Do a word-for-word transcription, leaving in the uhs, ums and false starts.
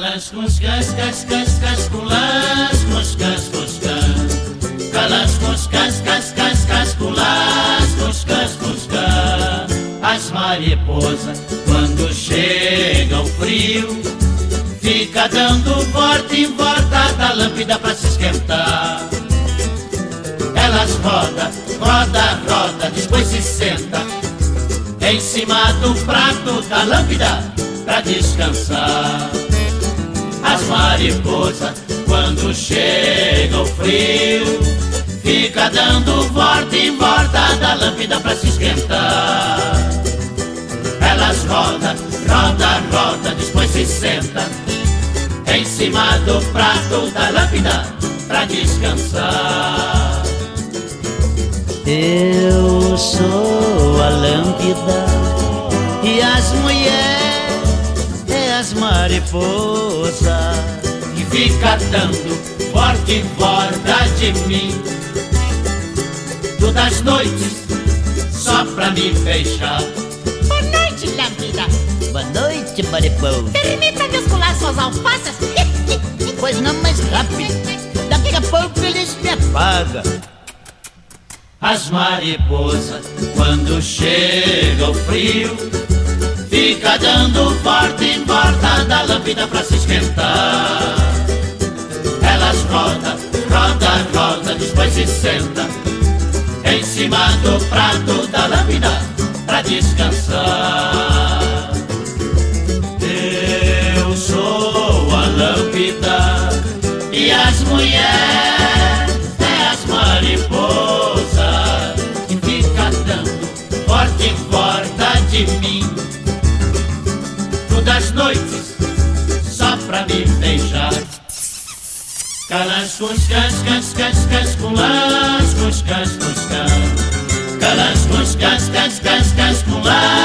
Calascos, cas, cas, cas, cas, culascos, cas, cos, cas. Calascos, cas, cas, cas, cas, culascos, cas, cos, cas. As mariposas, quando chega o frio, fica dando volta em volta da lâmpada pra se esquentar. Elas roda, roda, roda, depois se senta em cima do prato da lâmpada pra descansar. As mariposas, quando chega o frio, fica dando volta em volta da lâmpada pra se esquentar. Elas roda, roda, roda, depois se senta em cima do prato da lâmpada pra descansar. Eu sou a lâmpada e as mulheres é as mariposas que fica dando volta em volta de mim todas as noites só pra me beijar. Boa noite, lâmpada. Boa noite, mariposa. Permita descolar suas alfaces. Pois não, mais rápido, daqui a pouco eles me apagam. As mariposas, quando chega o frio, fica dando volta em volta da lâmpada pra se esquentar. Elas roda, roda, roda, depois se senta em cima do prato da lâmpada pra descansar. Eu sou a lâmpada e as mulheres é as mariposas que fica dando volta em volta de mim todas as noites só pra me beijar. Calascos, cas, cas, cas, cas, culascos, cas, cos, cas. Calascos, cas, cas, cas, cas, culascos.